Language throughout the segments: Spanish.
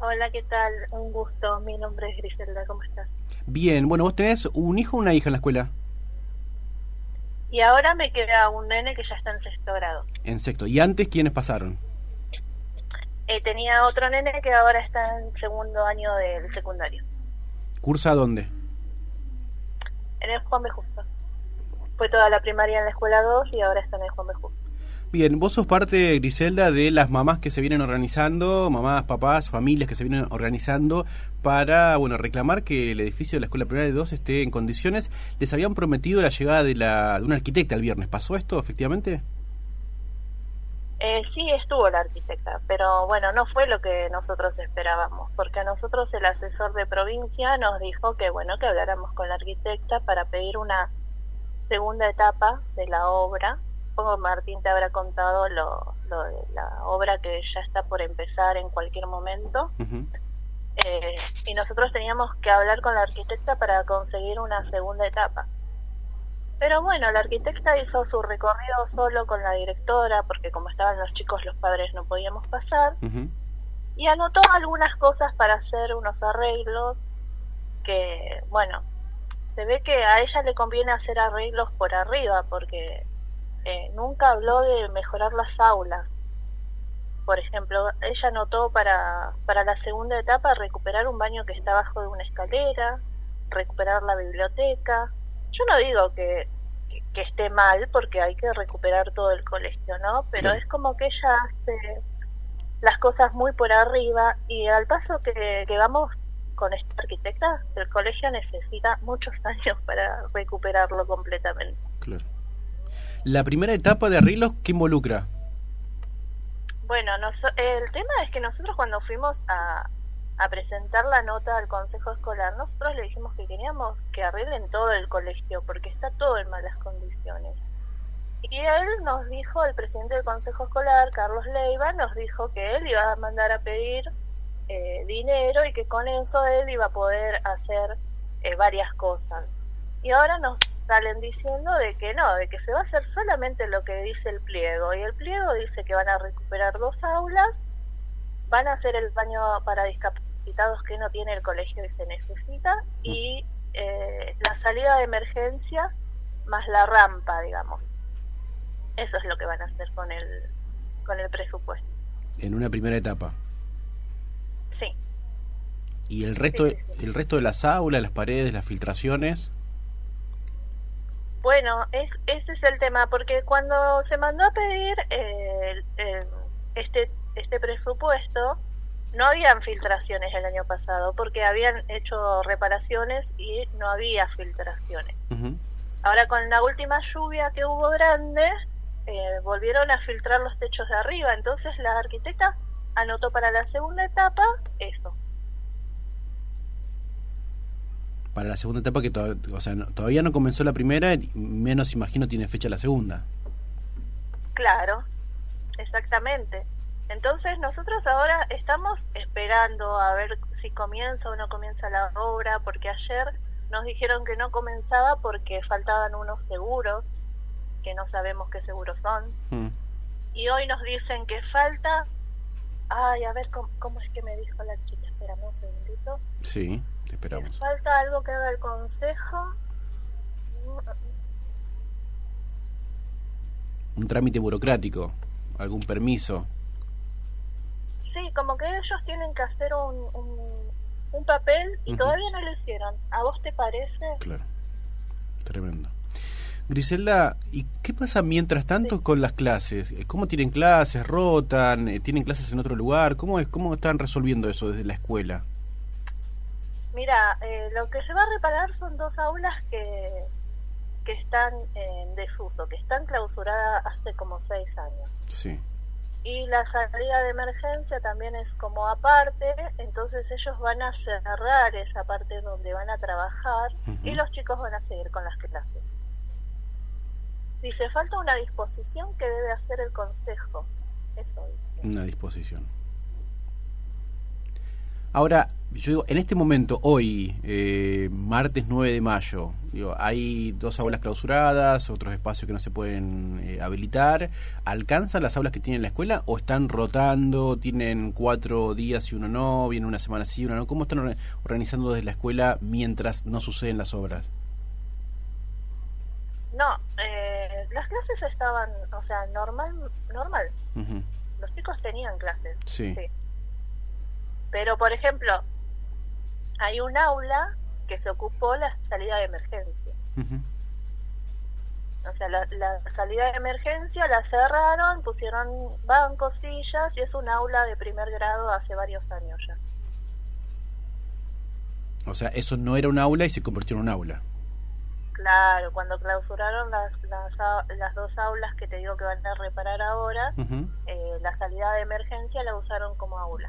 Hola, ¿qué tal? Un gusto. Mi nombre es Griselda. ¿Cómo estás? Bien, bueno, ¿vos tenés un hijo o una hija en la escuela? Y ahora me queda un nene que ya está en sexto grado. En sexto. ¿Y antes quiénes pasaron? Tenía otro nene que ahora está en segundo año del secundario, ¿Cursa dónde? en el Juan B. Justo. Fue toda la primaria en la escuela 2 y ahora está en el Juan B. Justo. Bien, vos sos parte, Griselda, de las mamás que se vienen organizando, mamás, papás, familias que se vienen organizando para, bueno, reclamar que el edificio de la Escuela Primaria de 2 esté en condiciones. Les habían prometido la llegada de una arquitecta el viernes. ¿Pasó esto, efectivamente? Sí estuvo la arquitecta, pero bueno, no fue lo que nosotros esperábamos, porque a nosotros el asesor de provincia nos dijo que bueno, que habláramos con la arquitecta para pedir una segunda etapa de la obra. Supongo Martín te habrá contado lo de la obra que ya está por empezar en cualquier momento. Ujú. Y nosotros teníamos que hablar con la arquitecta para conseguir una segunda etapa. Pero bueno, la arquitecta hizo su recorrido solo con la directora, porque como estaban los chicos, los padres no podíamos pasar, Ujú. y anotó algunas cosas para hacer unos arreglos que, bueno, se ve que a ella le conviene hacer arreglos por arriba, porque nunca habló de mejorar las aulas. Por ejemplo, ella anotó para la segunda etapa recuperar un baño que está abajo de una escalera, recuperar la biblioteca. Yo no digo que esté mal, porque hay que recuperar todo el colegio, ¿no? Pero Claro. es como que ella hace las cosas muy por arriba, y al paso que vamos con esta arquitecta, el colegio necesita muchos años para recuperarlo completamente. Claro. La primera etapa de arreglos, ¿qué involucra? Bueno, el tema es que nosotros cuando fuimos a presentar la nota al consejo escolar, nosotros le dijimos que queríamos que arreglen todo el colegio, porque está todo en malas condiciones. Y él nos dijo, el presidente del consejo escolar, Carlos Leiva, nos dijo que él iba a mandar a pedir dinero, y que con eso él iba a poder hacer varias cosas. Y ahora nos salen diciendo de que no, de que se va a hacer solamente lo que dice el pliego. Y el pliego dice que van a recuperar 2 aulas, van a hacer el baño para discapacitados que no tiene el colegio y se necesita, y la salida de emergencia más la rampa, digamos. Eso es lo que van a hacer con el presupuesto. En una primera etapa. Sí, ¿Y el sí, resto, sí, sí. el resto de las aulas, las paredes, las filtraciones? Bueno, ese es el tema, porque cuando se mandó a pedir este presupuesto, no habían filtraciones el año pasado, porque habían hecho reparaciones y no había filtraciones. Ujú. Ahora con la última lluvia que hubo grande, volvieron a filtrar los techos de arriba, entonces la arquitecta anotó para la segunda etapa eso. Para la segunda etapa que o sea, todavía no comenzó la primera, y menos imagino tiene fecha la segunda. Claro, exactamente. Entonces nosotros ahora estamos esperando a ver si comienza o no comienza la obra, porque ayer nos dijeron que no comenzaba porque faltaban unos seguros, que no sabemos qué seguros son, Mm. y hoy nos dicen que falta, ay, a ver cómo es que me dijo la chica, espérame un segundito, Sí, te que esperamos. falta algo que haga el consejo. Un trámite burocrático, algún permiso. Sí, como que ellos tienen que hacer un papel y Ujú. todavía no lo hicieron. ¿A vos te parece? Claro, tremendo. Griselda, ¿y qué pasa mientras Sí. tanto con las clases? ¿Cómo tienen clases? ¿Rotan? ¿Tienen clases en otro lugar? ¿Cómo están resolviendo eso desde la escuela? Mira, lo que se va a reparar son 2 aulas que están en desuso, que están clausuradas hace como 6 años. Sí. Y la salida de emergencia también es como aparte, entonces ellos van a cerrar esa parte donde van a trabajar, Ujú. y los chicos van a seguir con las clases. Dice, falta una disposición que debe hacer el consejo. Eso dice. Una disposición. Ahora, Yo digo, en este momento, hoy, martes 9 de mayo, digo, hay 2 aulas clausuradas, otros espacios que no se pueden habilitar. ¿Alcanzan las aulas que tiene la escuela o están rotando, tienen 4 días y uno no, viene una semana sí, una no? ¿Cómo están organizando desde la escuela mientras no suceden las obras? No, las clases estaban, o sea, normal. Uh-huh. Los chicos tenían clases. Sí. Pero, por ejemplo, hay un aula que se ocupó la salida de emergencia. Uh-huh. O sea, la salida de emergencia la cerraron, pusieron bancos, sillas, y es un aula de primer grado hace varios años ya. O sea, eso no era un aula y se convirtió en un aula. Claro, cuando clausuraron las 2 aulas que te digo que van a reparar ahora, Uh-huh. La salida de emergencia la usaron como aula.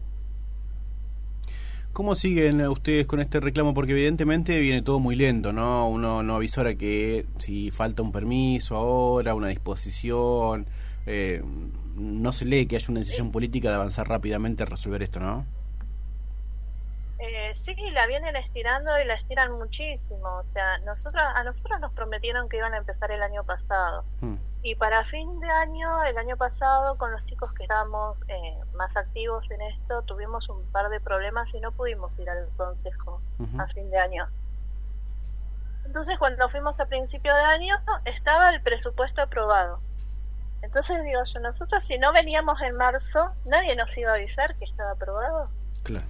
¿Cómo siguen ustedes con este reclamo? Porque evidentemente viene todo muy lento, ¿no? Uno no avisora que si falta un permiso ahora, una disposición, no se lee que haya una decisión política de avanzar rápidamente a resolver esto, ¿no? Sí, la vienen estirando y la estiran muchísimo. O sea, a nosotros nos prometieron que iban a empezar el año pasado. Y para fin de año, el año pasado, con los chicos que estábamos más activos en esto, tuvimos un par de problemas y no pudimos ir al consejo Uh-huh. a fin de año. Entonces, cuando fuimos a principio de año, estaba el presupuesto aprobado. Entonces, digo yo, nosotros si no veníamos en marzo, nadie nos iba a avisar que estaba aprobado. Claro.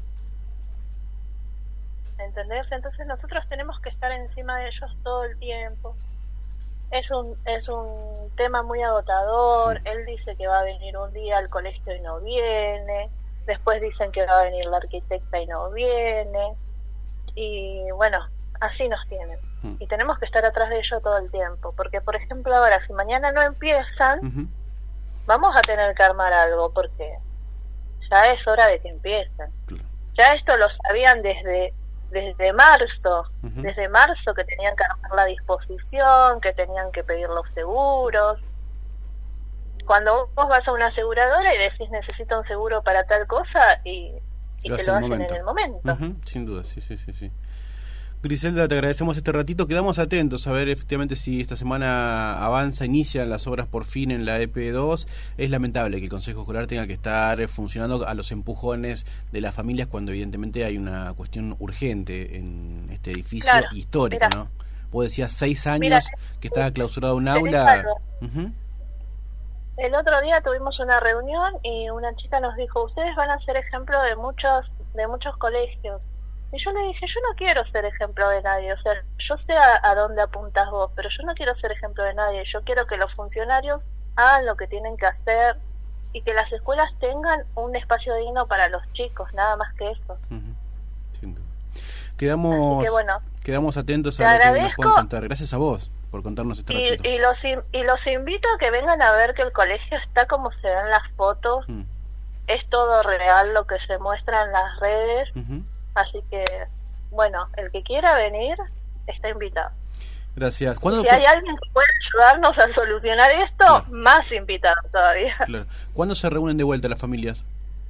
¿Entendés? Entonces nosotros tenemos que estar encima de ellos todo el tiempo. Es un tema muy agotador. Sí. Él dice que va a venir un día al colegio y no viene. Después dicen que va a venir la arquitecta y no viene. Y bueno, así nos tienen. Y tenemos que estar atrás de ellos todo el tiempo. Porque, por ejemplo, ahora, si mañana no empiezan, Uh-huh. vamos a tener que armar algo, porque ya es hora de que empiecen. Claro. Ya esto lo sabían desde marzo, Uh-huh. desde marzo, que tenían que armar la disposición, que tenían que pedir los seguros. Cuando vos vas a una aseguradora y decís necesito un seguro para tal cosa y te lo hacen en el momento. Uh-huh. Sin duda, sí. Griselda, te agradecemos este ratito. Quedamos atentos a ver efectivamente si esta semana avanza, inician las obras por fin en la EP2. Es lamentable que el Consejo Escolar tenga que estar funcionando a los empujones de las familias cuando evidentemente hay una cuestión urgente en este edificio histórico, mirá. ¿no? Vos decías 6 años que estaba clausurado un aula. Uh-huh. El otro día tuvimos una reunión y una chica nos dijo, ustedes van a ser ejemplo de muchos colegios. Y yo le dije, yo no quiero ser ejemplo de nadie, o sea, yo sé a dónde apuntas vos, pero yo no quiero ser ejemplo de nadie. Yo quiero que los funcionarios hagan lo que tienen que hacer y que las escuelas tengan un espacio digno para los chicos, nada más que eso. Uh-huh. Sin duda. Quedamos atentos a lo que nos puedan contar. Gracias a vos por contarnos este ratito. Y los invito a que vengan a ver que el colegio está como se ven las fotos, es todo real lo que se muestra en las redes. Uh-huh. Así que, bueno, el que quiera venir está invitado. Gracias. Si hay alguien que pueda ayudarnos a solucionar esto, claro, más invitado todavía. Claro. ¿Cuándo se reúnen de vuelta las familias?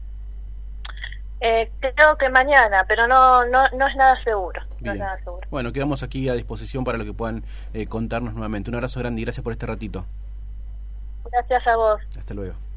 Creo que mañana, pero no es nada seguro. No es nada seguro. Bueno, quedamos aquí a disposición para lo que puedan contarnos nuevamente. Un abrazo grande y gracias por este ratito. Gracias a vos. Hasta luego.